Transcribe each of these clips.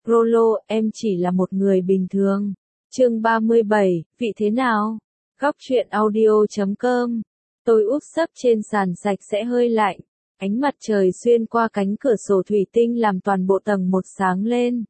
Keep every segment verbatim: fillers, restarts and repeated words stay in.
Rolo, em chỉ là một người bình thường. Chương ba mươi bảy, vị thế nào? Góc truyện audio chấm com. Tôi úp sấp trên sàn sạch sẽ hơi lạnh. Ánh mặt trời xuyên qua cánh cửa sổ thủy tinh làm toàn bộ tầng một sáng lên.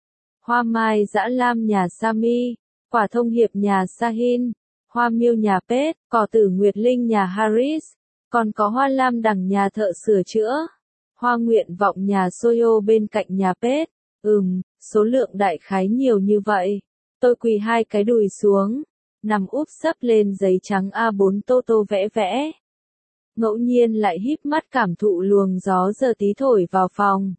Hoa mai dã lam nhà Sami, quả thông hiệp nhà Sahin, hoa miêu nhà Pet, cỏ tử nguyệt linh nhà Harris, còn có hoa lam đằng nhà thợ sửa chữa, hoa nguyện vọng nhà Soyo bên cạnh nhà Pet. Ừm, số lượng đại khái nhiều như vậy. Tôi quỳ hai cái đùi xuống, nằm úp sấp lên giấy trắng A bốn tô tô vẽ vẽ. Ngẫu nhiên lại híp mắt cảm thụ luồng gió giờ tí thổi vào phòng.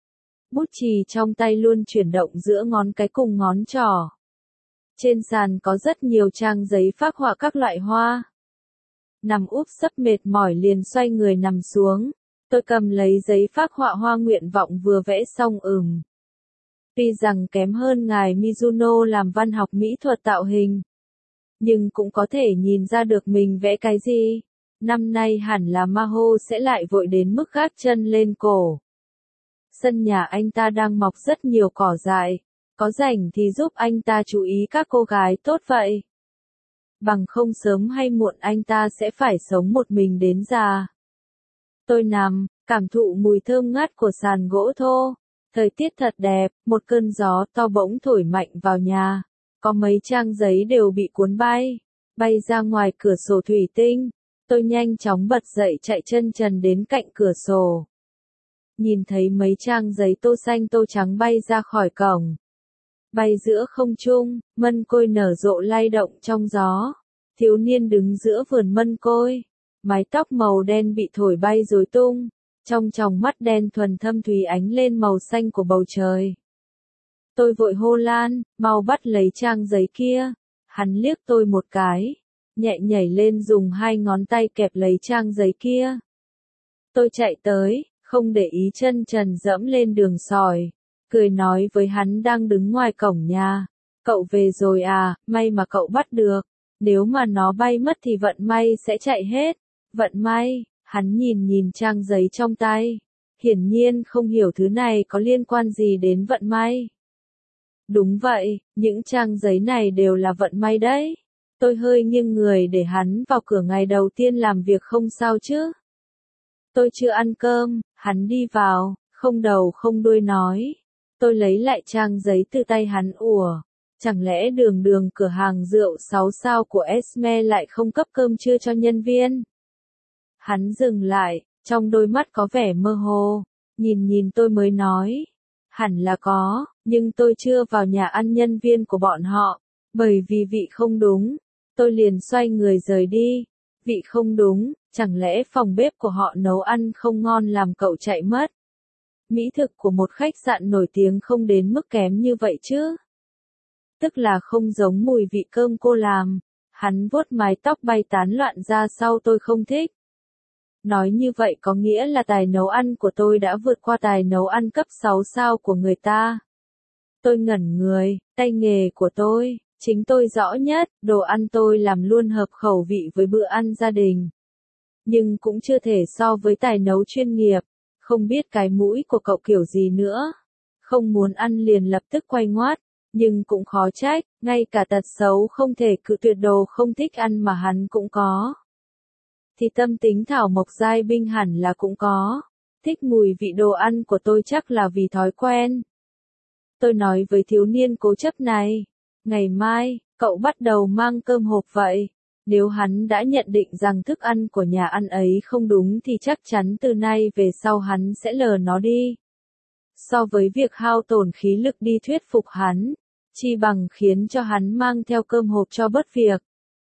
Bút chì trong tay luôn chuyển động giữa ngón cái cùng ngón trỏ. Trên sàn có rất nhiều trang giấy phác họa các loại hoa. Nằm úp sấp mệt mỏi liền xoay người nằm xuống. Tôi cầm lấy giấy phác họa hoa nguyện vọng vừa vẽ xong ừm. Tuy rằng kém hơn ngài Mizuno làm văn học mỹ thuật tạo hình, nhưng cũng có thể nhìn ra được mình vẽ cái gì. Năm nay hẳn là Maho sẽ lại vội đến mức gác chân lên cổ. Sân nhà anh ta đang mọc rất nhiều cỏ dại, có rảnh thì giúp anh ta chú ý các cô gái tốt vậy. Bằng không sớm hay muộn anh ta sẽ phải sống một mình đến già. Tôi nằm, cảm thụ mùi thơm ngát của sàn gỗ thô. Thời tiết thật đẹp, một cơn gió to bỗng thổi mạnh vào nhà. Có mấy trang giấy đều bị cuốn bay, bay ra ngoài cửa sổ thủy tinh. Tôi nhanh chóng bật dậy chạy chân trần đến cạnh cửa sổ. Nhìn thấy mấy trang giấy tô xanh tô trắng bay ra khỏi cổng. Bay giữa không trung, mân côi nở rộ lay động trong gió. Thiếu niên đứng giữa vườn mân côi. Mái tóc màu đen bị thổi bay rối tung. Trong tròng mắt đen thuần thâm thúy ánh lên màu xanh của bầu trời. Tôi vội hô Lan, mau bắt lấy trang giấy kia. Hắn liếc tôi một cái, nhẹ nhảy lên dùng hai ngón tay kẹp lấy trang giấy kia. Tôi chạy tới, không để ý chân trần dẫm lên đường sỏi, cười nói với hắn đang đứng ngoài cổng nhà. Cậu về rồi à, may mà cậu bắt được. Nếu mà nó bay mất thì vận may sẽ chạy hết. Vận may. Hắn nhìn nhìn trang giấy trong tay. Hiển nhiên không hiểu thứ này có liên quan gì đến vận may. Đúng vậy, những trang giấy này đều là vận may đấy. Tôi hơi nghiêng người để hắn vào cửa ngày đầu tiên làm việc không sao chứ. Tôi chưa ăn cơm, hắn đi vào, không đầu không đuôi nói. Tôi lấy lại trang giấy từ tay hắn ủa. Chẳng lẽ đường đường cửa hàng rượu sáu sao của Esme lại không cấp cơm trưa cho nhân viên? Hắn dừng lại, trong đôi mắt có vẻ mơ hồ, nhìn nhìn tôi mới nói. Hẳn là có, nhưng tôi chưa vào nhà ăn nhân viên của bọn họ, bởi vì vị không đúng. Tôi liền xoay người rời đi. Vị không đúng, chẳng lẽ phòng bếp của họ nấu ăn không ngon làm cậu chạy mất? Mỹ thực của một khách sạn nổi tiếng không đến mức kém như vậy chứ? Tức là không giống mùi vị cơm cô làm. Hắn vuốt mái tóc bay tán loạn ra sau tôi không thích. Nói như vậy có nghĩa là tài nấu ăn của tôi đã vượt qua tài nấu ăn cấp sáu sao của người ta. Tôi ngẩn người, tay nghề của tôi, chính tôi rõ nhất, đồ ăn tôi làm luôn hợp khẩu vị với bữa ăn gia đình. Nhưng cũng chưa thể so với tài nấu chuyên nghiệp, không biết cái mũi của cậu kiểu gì nữa. Không muốn ăn liền lập tức quay ngoắt, nhưng cũng khó trách, ngay cả tật xấu không thể cự tuyệt đồ không thích ăn mà hắn cũng có. Thì tâm tính thảo mộc giai binh hẳn là cũng có. Thích mùi vị đồ ăn của tôi chắc là vì thói quen. Tôi nói với thiếu niên cố chấp này. Ngày mai, cậu bắt đầu mang cơm hộp vậy. Nếu hắn đã nhận định rằng thức ăn của nhà ăn ấy không đúng thì chắc chắn từ nay về sau hắn sẽ lờ nó đi. So với việc hao tổn khí lực đi thuyết phục hắn, chi bằng khiến cho hắn mang theo cơm hộp cho bớt việc.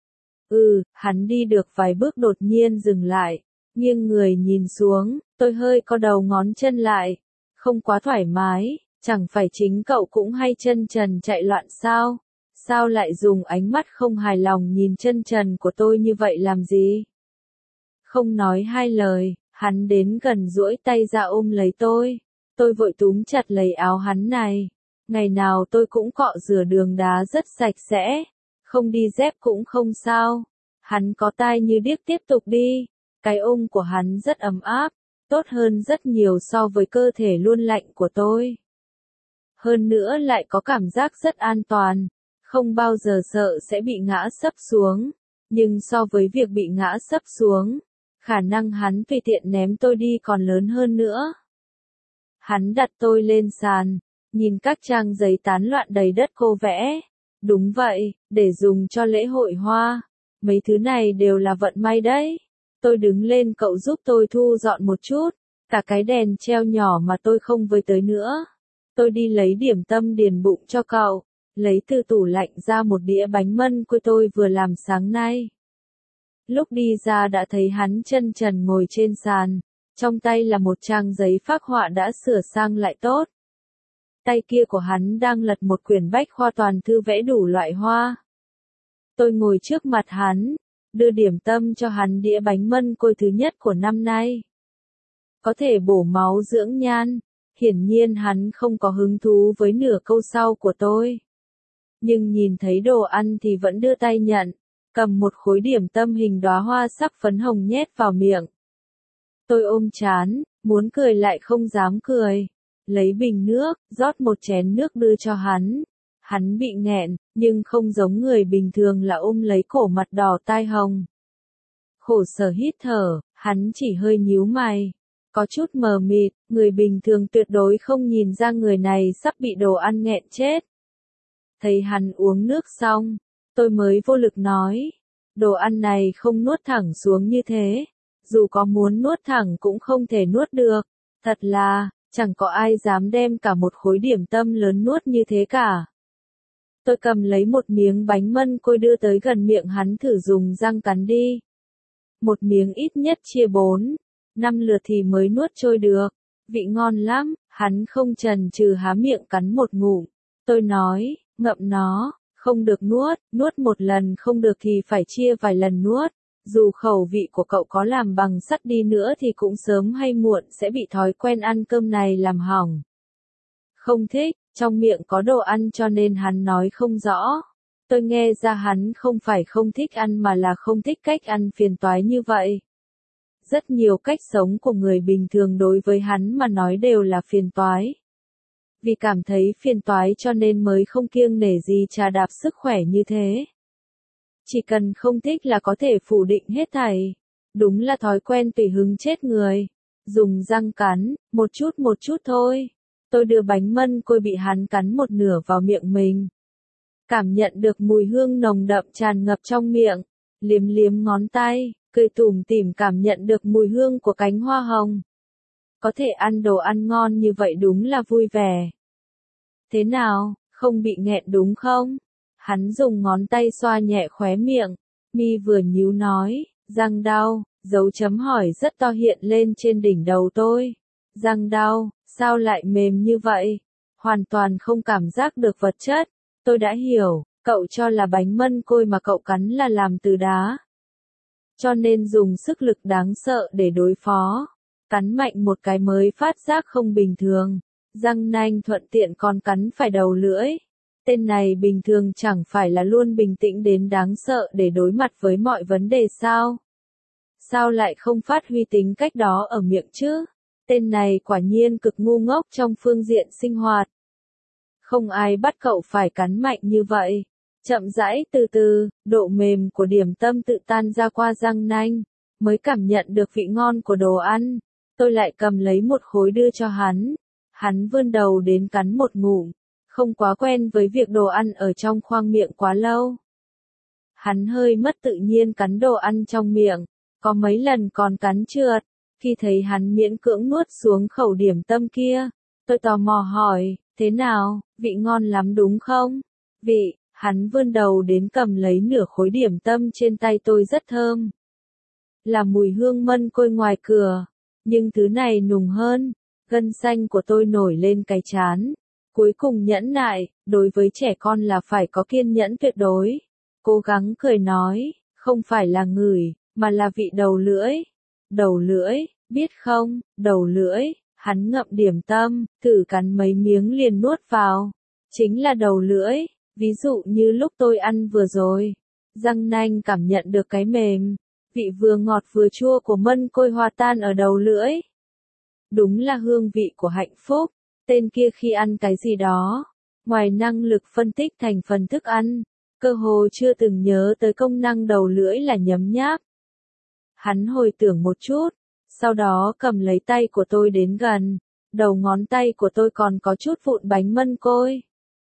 Ừ, hắn đi được vài bước đột nhiên dừng lại, nghiêng người nhìn xuống, tôi hơi co đầu ngón chân lại, không quá thoải mái, chẳng phải chính cậu cũng hay chân trần chạy loạn sao? Sao lại dùng ánh mắt không hài lòng nhìn chân trần của tôi như vậy làm gì? Không nói hai lời, hắn đến gần duỗi tay ra ôm lấy tôi, tôi vội túm chặt lấy áo hắn này. Ngày nào tôi cũng cọ rửa đường đá rất sạch sẽ. Không đi dép cũng không sao. Hắn có tai như điếc tiếp tục đi. Cái ôm của hắn rất ấm áp, tốt hơn rất nhiều so với cơ thể luôn lạnh của tôi. Hơn nữa lại có cảm giác rất an toàn, không bao giờ sợ sẽ bị ngã sấp xuống. Nhưng so với việc bị ngã sấp xuống, khả năng hắn tùy tiện ném tôi đi còn lớn hơn nữa. Hắn đặt tôi lên sàn, nhìn các trang giấy tán loạn đầy đất cô vẽ. Đúng vậy, để dùng cho lễ hội hoa. Mấy thứ này đều là vận may đấy. Tôi đứng lên, cậu giúp tôi thu dọn một chút. Cả cái đèn treo nhỏ mà tôi không với tới nữa. Tôi đi lấy điểm tâm điền bụng cho cậu. Lấy từ tủ lạnh ra một đĩa bánh mân quê tôi vừa làm sáng nay. Lúc đi ra đã thấy hắn chân trần ngồi trên sàn. Trong tay là một trang giấy phác họa đã sửa sang lại tốt. Tay kia của hắn đang lật một quyển bách khoa toàn thư vẽ đủ loại hoa. Tôi ngồi trước mặt hắn, đưa điểm tâm cho hắn đĩa bánh mân côi thứ nhất của năm nay. Có thể bổ máu dưỡng nhan, hiển nhiên hắn không có hứng thú với nửa câu sau của tôi. Nhưng nhìn thấy đồ ăn thì vẫn đưa tay nhận, cầm một khối điểm tâm hình đóa hoa sắc phấn hồng nhét vào miệng. Tôi ôm trán, muốn cười lại không dám cười. Lấy bình nước, rót một chén nước đưa cho hắn. Hắn bị nghẹn, nhưng không giống người bình thường là ôm lấy cổ mặt đỏ tai hồng. Khổ sở hít thở, hắn chỉ hơi nhíu mày. Có chút mờ mịt, người bình thường tuyệt đối không nhìn ra người này sắp bị đồ ăn nghẹn chết. Thấy hắn uống nước xong, tôi mới vô lực nói. Đồ ăn này không nuốt thẳng xuống như thế. Dù có muốn nuốt thẳng cũng không thể nuốt được. Thật là, chẳng có ai dám đem cả một khối điểm tâm lớn nuốt như thế cả. Tôi cầm lấy một miếng bánh mân côi đưa tới gần miệng hắn thử dùng răng cắn đi. Một miếng ít nhất chia bốn, năm lượt thì mới nuốt trôi được. Vị ngon lắm, hắn không chần chừ há miệng cắn một ngụm. Tôi nói, ngậm nó, không được nuốt, nuốt một lần không được thì phải chia vài lần nuốt. Dù khẩu vị của cậu có làm bằng sắt đi nữa thì cũng sớm hay muộn sẽ bị thói quen ăn cơm này làm hỏng. Không thích, trong miệng có đồ ăn cho nên hắn nói không rõ. Tôi nghe ra hắn không phải không thích ăn mà là không thích cách ăn phiền toái như vậy. Rất nhiều cách sống của người bình thường đối với hắn mà nói đều là phiền toái. Vì cảm thấy phiền toái cho nên mới không kiêng nể gì trà đạp sức khỏe như thế. Chỉ cần không thích là có thể phủ định hết thảy. Đúng là thói quen tùy hứng chết người. Dùng răng cắn, một chút một chút thôi. Tôi đưa bánh mân côi bị hắn cắn một nửa vào miệng mình. Cảm nhận được mùi hương nồng đậm tràn ngập trong miệng. Liếm liếm ngón tay, cười tủm tỉm cảm nhận được mùi hương của cánh hoa hồng. Có thể ăn đồ ăn ngon như vậy đúng là vui vẻ. Thế nào, không bị nghẹn đúng không? Hắn dùng ngón tay xoa nhẹ khóe miệng, mi vừa nhíu nói, răng đau, dấu chấm hỏi rất to hiện lên trên đỉnh đầu tôi. Răng đau, sao lại mềm như vậy? Hoàn toàn không cảm giác được vật chất. Tôi đã hiểu, cậu cho là bánh mân côi mà cậu cắn là làm từ đá. Cho nên dùng sức lực đáng sợ để đối phó. Cắn mạnh một cái mới phát giác không bình thường. Răng nanh thuận tiện còn cắn phải đầu lưỡi. Tên này bình thường chẳng phải là luôn bình tĩnh đến đáng sợ để đối mặt với mọi vấn đề sao? Sao lại không phát huy tính cách đó ở miệng chứ? Tên này quả nhiên cực ngu ngốc trong phương diện sinh hoạt. Không ai bắt cậu phải cắn mạnh như vậy. Chậm rãi từ từ, độ mềm của điểm tâm tự tan ra qua răng nanh, mới cảm nhận được vị ngon của đồ ăn. Tôi lại cầm lấy một khối đưa cho hắn. Hắn vươn đầu đến cắn một ngụm. Không quá quen với việc đồ ăn ở trong khoang miệng quá lâu. Hắn hơi mất tự nhiên cắn đồ ăn trong miệng, có mấy lần còn cắn trượt. Khi thấy hắn miễn cưỡng nuốt xuống khẩu điểm tâm kia, tôi tò mò hỏi, thế nào, vị ngon lắm đúng không? Vị, hắn vươn đầu đến cầm lấy nửa khối điểm tâm trên tay tôi rất thơm. Là mùi hương mân côi ngoài cửa, nhưng thứ này nùng hơn, gân xanh của tôi nổi lên cái trán. Cuối cùng nhẫn nại, đối với trẻ con là phải có kiên nhẫn tuyệt đối. Cố gắng cười nói, không phải là ngửi, mà là vị đầu lưỡi. Đầu lưỡi, biết không, đầu lưỡi, hắn ngậm điểm tâm, thử cắn mấy miếng liền nuốt vào. Chính là đầu lưỡi, ví dụ như lúc tôi ăn vừa rồi. Răng nanh cảm nhận được cái mềm, vị vừa ngọt vừa chua của mân côi hòa tan ở đầu lưỡi. Đúng là hương vị của hạnh phúc. Tên kia khi ăn cái gì đó, ngoài năng lực phân tích thành phần thức ăn, cơ hồ chưa từng nhớ tới công năng đầu lưỡi là nhấm nháp. Hắn hồi tưởng một chút, sau đó cầm lấy tay của tôi đến gần, đầu ngón tay của tôi còn có chút vụn bánh mân côi.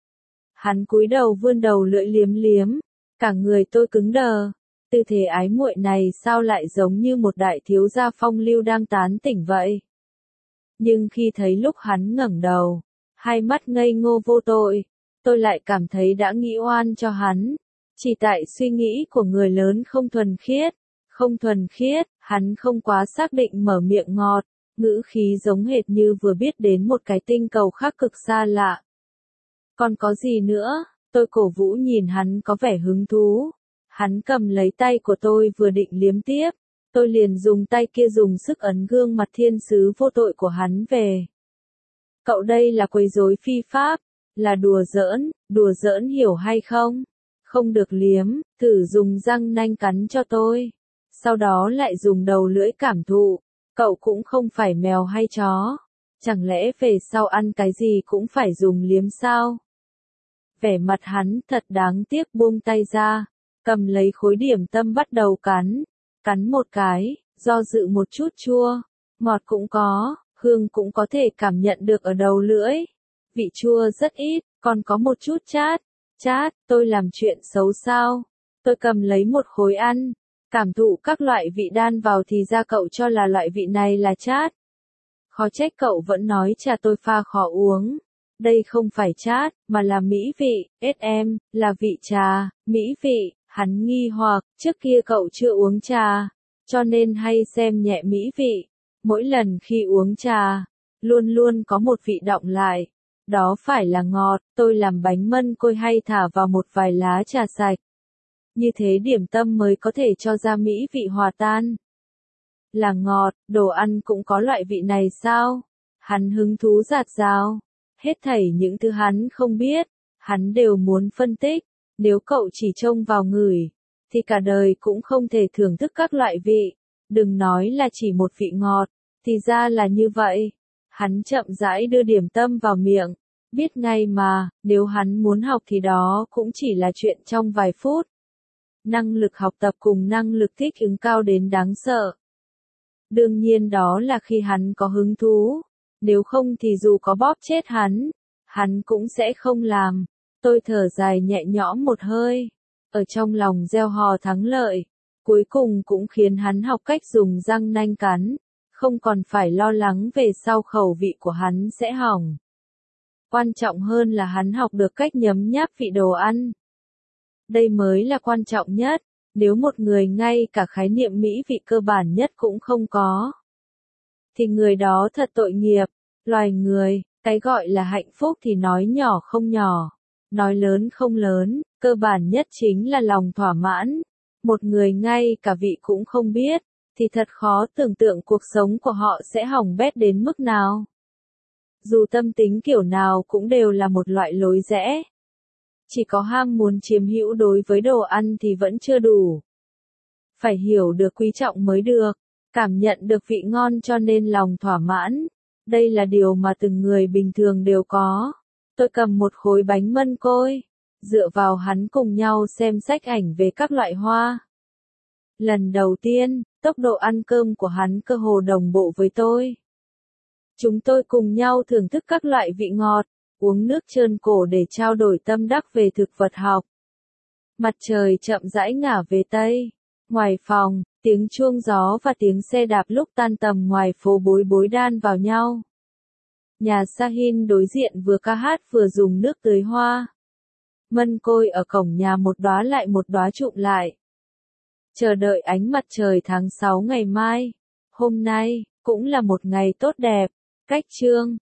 Hắn cúi đầu vươn đầu lưỡi liếm liếm, cả người tôi cứng đờ, tư thế ái muội này sao lại giống như một đại thiếu gia phong lưu đang tán tỉnh vậy. Nhưng khi thấy lúc hắn ngẩng đầu, hai mắt ngây ngô vô tội, tôi lại cảm thấy đã nghĩ oan cho hắn, chỉ tại suy nghĩ của người lớn không thuần khiết, không thuần khiết, hắn không quá xác định mở miệng ngọt, ngữ khí giống hệt như vừa biết đến một cái tinh cầu khác cực xa lạ. Còn có gì nữa? Tôi cổ vũ nhìn hắn có vẻ hứng thú. Hắn cầm lấy tay của tôi vừa định liếm tiếp, tôi liền dùng tay kia dùng sức ấn gương mặt thiên sứ vô tội của hắn về. Cậu đây là quấy rối phi pháp, là đùa giỡn, đùa giỡn hiểu hay không? Không được liếm, thử dùng răng nanh cắn cho tôi. Sau đó lại dùng đầu lưỡi cảm thụ, cậu cũng không phải mèo hay chó. Chẳng lẽ về sau ăn cái gì cũng phải dùng liếm sao? Vẻ mặt hắn thật đáng tiếc buông tay ra, cầm lấy khối điểm tâm bắt đầu cắn, cắn một cái, do dự một chút chua, ngọt cũng có, hương cũng có thể cảm nhận được ở đầu lưỡi. Vị chua rất ít, còn có một chút chát, chát, tôi làm chuyện xấu sao? Tôi cầm lấy một khối ăn, cảm thụ các loại vị đan vào thì ra cậu cho là loại vị này là chát. Khó trách cậu vẫn nói trà tôi pha khó uống. Đây không phải chát, mà là mỹ vị, ét em, là vị trà, mỹ vị, hắn nghi hoặc, trước kia cậu chưa uống trà, cho nên hay xem nhẹ mỹ vị. Mỗi lần khi uống trà, luôn luôn có một vị đọng lại. Đó phải là ngọt, tôi làm bánh mân côi hay thả vào một vài lá trà sạch. Như thế điểm tâm mới có thể cho ra mỹ vị hòa tan. Là ngọt, đồ ăn cũng có loại vị này sao? Hắn hứng thú rạt rào. Hết thảy những thứ hắn không biết, hắn đều muốn phân tích. Nếu cậu chỉ trông vào ngửi, thì cả đời cũng không thể thưởng thức các loại vị. Đừng nói là chỉ một vị ngọt, thì ra là như vậy. Hắn chậm rãi đưa điểm tâm vào miệng. Biết ngay mà, nếu hắn muốn học thì đó cũng chỉ là chuyện trong vài phút. Năng lực học tập cùng năng lực thích ứng cao đến đáng sợ. Đương nhiên đó là khi hắn có hứng thú. Nếu không thì dù có bóp chết hắn, hắn cũng sẽ không làm. Tôi thở dài nhẹ nhõm một hơi, ở trong lòng gieo hò thắng lợi. Cuối cùng cũng khiến hắn học cách dùng răng nanh cắn, không còn phải lo lắng về sau khẩu vị của hắn sẽ hỏng. Quan trọng hơn là hắn học được cách nhấm nháp vị đồ ăn. Đây mới là quan trọng nhất, nếu một người ngay cả khái niệm mỹ vị cơ bản nhất cũng không có, thì người đó thật tội nghiệp. Loài người, cái gọi là hạnh phúc thì nói nhỏ không nhỏ, nói lớn không lớn, cơ bản nhất chính là lòng thỏa mãn. Một người ngay cả vị cũng không biết, thì thật khó tưởng tượng cuộc sống của họ sẽ hỏng bét đến mức nào. Dù tâm tính kiểu nào cũng đều là một loại lối rẽ. Chỉ có ham muốn chiếm hữu đối với đồ ăn thì vẫn chưa đủ. Phải hiểu được quý trọng mới được, cảm nhận được vị ngon cho nên lòng thỏa mãn. Đây là điều mà từng người bình thường đều có. Tôi cầm một khối bánh mân côi, dựa vào hắn cùng nhau xem sách ảnh về các loại hoa. Lần đầu tiên, tốc độ ăn cơm của hắn cơ hồ đồng bộ với tôi. Chúng tôi cùng nhau thưởng thức các loại vị ngọt, uống nước trơn cổ để trao đổi tâm đắc về thực vật học. Mặt trời chậm rãi ngả về Tây. Ngoài phòng, tiếng chuông gió và tiếng xe đạp lúc tan tầm ngoài phố bối bối đan vào nhau. Nhà Sahin đối diện vừa ca hát vừa dùng nước tưới hoa. Mân côi ở cổng nhà một đóa lại một đóa trụm lại. Chờ đợi ánh mặt trời tháng sáu ngày mai. Hôm nay, cũng là một ngày tốt đẹp. Cách chương